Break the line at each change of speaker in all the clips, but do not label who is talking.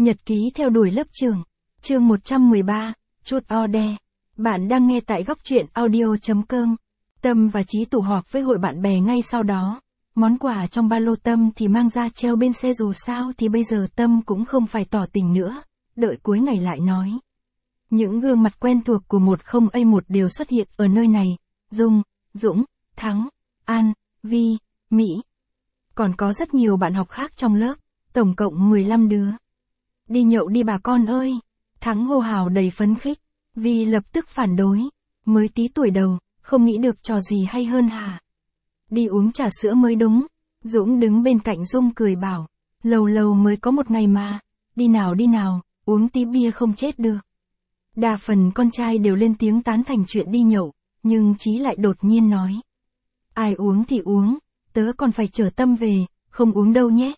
Nhật ký theo đuổi lớp trưởng. Chương 113, chút order. Bạn đang nghe tại góc truyện audio.com. Tâm và Chí tụ họp với hội bạn bè ngay sau đó. Món quà trong ba lô Tâm thì mang ra treo bên xe, dù sao thì bây giờ Tâm cũng không phải tỏ tình nữa. Đợi cuối ngày lại nói. Những gương mặt quen thuộc của 10A1 đều xuất hiện ở nơi này. Dung, Dũng, Thắng, An, Vi, Mỹ. Còn có rất nhiều bạn học khác trong lớp, tổng cộng 15 đứa. Đi nhậu đi bà con ơi. Thắng hô hào đầy phấn khích. Vi lập tức phản đối. Mới tí tuổi đầu, không nghĩ được trò gì hay hơn hả? Đi uống trà sữa mới đúng. Dũng đứng bên cạnh Dung cười bảo. Lâu lâu mới có một ngày mà. Đi nào, uống tí bia không chết được. Đa phần con trai đều lên tiếng tán thành chuyện đi nhậu, nhưng Chí lại đột nhiên nói. Ai uống thì uống, tớ còn phải chở Tâm về, không uống đâu nhé.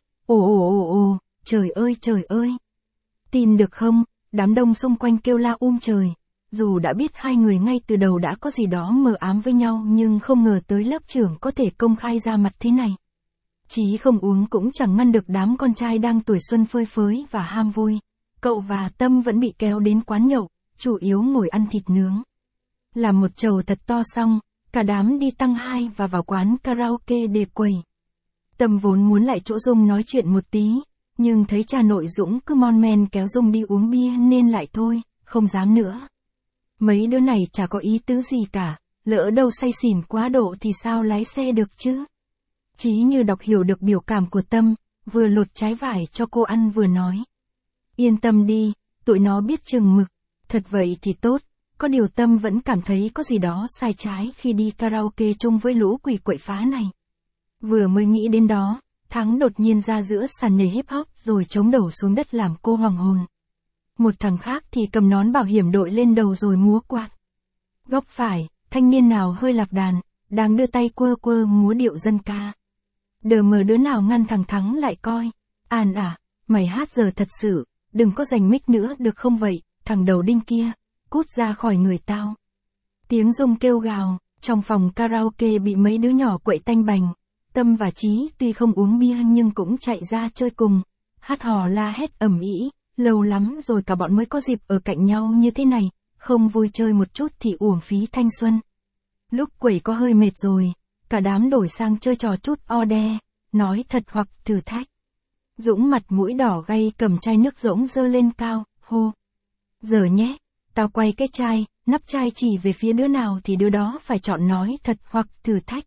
Ồ, trời ơi. Tin được không, đám đông xung quanh kêu la trời. Dù đã biết hai người ngay từ đầu đã có gì đó mờ ám với nhau, nhưng không ngờ tới lớp trưởng có thể công khai ra mặt thế này. Chí không uống cũng chẳng ngăn được đám con trai đang tuổi xuân phơi phới và ham vui. Cậu và Tâm vẫn bị kéo đến quán nhậu, chủ yếu ngồi ăn thịt nướng. Làm một chầu thật to xong, cả đám đi tăng 2 và vào quán karaoke để quẩy. Tâm vốn muốn lại chỗ Dung nói chuyện một tí, nhưng thấy cha nội Dũng cứ mon men kéo Dung đi uống bia nên lại thôi, không dám nữa. Mấy đứa này chả có ý tứ gì cả, lỡ đâu say xỉn quá độ thì sao lái xe được chứ. Chí như đọc hiểu được biểu cảm của Tâm, vừa lột trái vải cho cô ăn vừa nói. Yên tâm đi, tụi nó biết chừng mực, thật vậy thì tốt. Có điều Tâm vẫn cảm thấy có gì đó sai trái khi đi karaoke chung với lũ quỷ quậy phá này. Vừa mới nghĩ đến đó, Thắng đột nhiên ra giữa sàn nhảy hip hop rồi chống đầu xuống đất làm cô hoàng hồn. Một thằng khác thì cầm nón bảo hiểm đội lên đầu rồi múa quạt. Góc phải, thanh niên nào hơi lạc đàn, đang đưa tay quơ quơ múa điệu dân ca. Đờ mờ đứa nào ngăn thằng Thắng lại coi. An à, mày hát giờ thật sự, đừng có giành mic nữa được không vậy, thằng đầu đinh kia. Cút ra khỏi người tao. Tiếng Dung kêu gào, trong phòng karaoke bị mấy đứa nhỏ quậy tanh bành. Tâm và Chí tuy không uống bia nhưng cũng chạy ra chơi cùng. Hát hò la hét ầm ĩ, lâu lắm rồi cả bọn mới có dịp ở cạnh nhau như thế này, không vui chơi một chút thì uổng phí thanh xuân. Lúc quẩy có hơi mệt rồi, cả đám đổi sang chơi trò chút order, nói thật hoặc thử thách. Dũng mặt mũi đỏ gay cầm chai nước rỗng giơ lên cao, hô. Giờ nhé. Tao quay cái chai, nắp chai chỉ về phía đứa nào thì đứa đó phải chọn nói thật hoặc thử thách.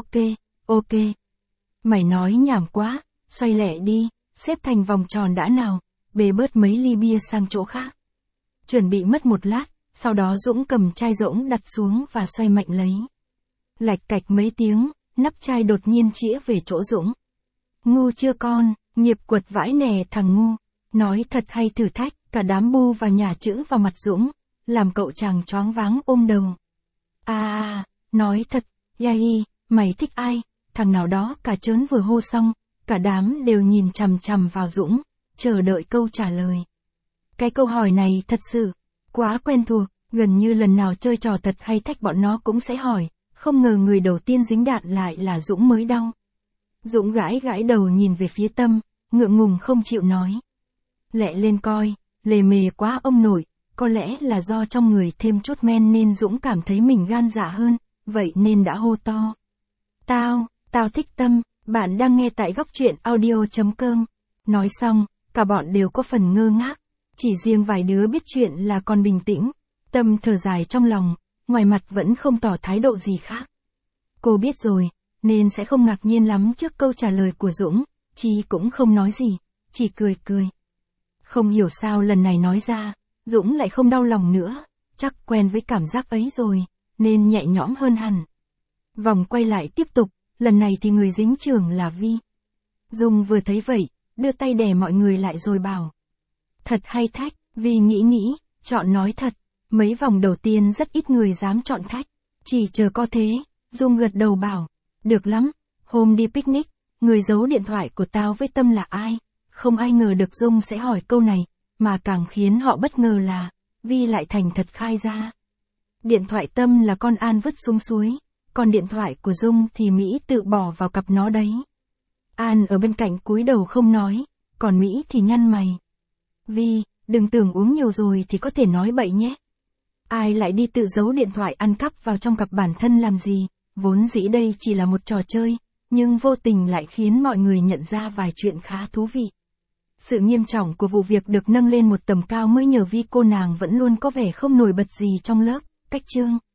Ok. Mày nói nhảm quá, xoay lẹ đi, xếp thành vòng tròn đã nào, bê bớt mấy ly bia sang chỗ khác. Chuẩn bị mất một lát, sau đó Dũng cầm chai rỗng đặt xuống và xoay mạnh lấy. Lạch cạch mấy tiếng, nắp chai đột nhiên chĩa về chỗ Dũng. Ngu chưa con, nghiệp quật vãi nè thằng ngu. Nói thật hay thử thách, cả đám bu và nhả chữ vào mặt Dũng, làm cậu chàng choáng váng ôm đầu. Nói thật, Yahi, mày thích ai? Thằng nào đó cả trớn vừa hô xong, cả đám đều nhìn chằm chằm vào Dũng, chờ đợi câu trả lời. Cái câu hỏi này thật sự quá quen thuộc, gần như lần nào chơi trò thật hay thách bọn nó cũng sẽ hỏi, không ngờ người đầu tiên dính đạn lại là Dũng mới đau. Dũng gãi đầu nhìn về phía Tâm, ngượng ngùng không chịu nói. Lẹ lên coi, lề mề quá ông nội, có lẽ là do trong người thêm chút men nên Dũng cảm thấy mình gan dạ hơn, vậy nên đã hô to. Tao thích Tâm, bạn đang nghe tại góc truyện audio.com. Nói xong, cả bọn đều có phần ngơ ngác, chỉ riêng vài đứa biết chuyện là còn bình tĩnh. Tâm thở dài trong lòng, ngoài mặt vẫn không tỏ thái độ gì khác. Cô biết rồi, nên sẽ không ngạc nhiên lắm trước câu trả lời của Dũng, Chí cũng không nói gì, chỉ cười. Không hiểu sao lần này nói ra, Dũng lại không đau lòng nữa, chắc quen với cảm giác ấy rồi, nên nhẹ nhõm hơn hẳn. Vòng quay lại tiếp tục, lần này thì người dính trưởng là Vi. Dung vừa thấy vậy, đưa tay đè mọi người lại rồi bảo. Thật hay thách, Vi nghĩ, chọn nói thật, mấy vòng đầu tiên rất ít người dám chọn thách, chỉ chờ có thế, Dung gật đầu bảo. Được lắm, hôm đi picnic, người giấu điện thoại của tao với Tâm là ai? Không ai ngờ được Dung sẽ hỏi câu này, mà càng khiến họ bất ngờ là, Vi lại thành thật khai ra. Điện thoại Tâm là con An vứt xuống suối, còn điện thoại của Dung thì Mỹ tự bỏ vào cặp nó đấy. An ở bên cạnh cúi đầu không nói, còn Mỹ thì nhăn mày. Vi, đừng tưởng uống nhiều rồi thì có thể nói bậy nhé. Ai lại đi tự giấu điện thoại ăn cắp vào trong cặp bản thân làm gì, vốn dĩ đây chỉ là một trò chơi, nhưng vô tình lại khiến mọi người nhận ra vài chuyện khá thú vị. Sự nghiêm trọng của vụ việc được nâng lên một tầm cao mới nhờ Vi cô nàng vẫn luôn có vẻ không nổi bật gì trong lớp, cách chương.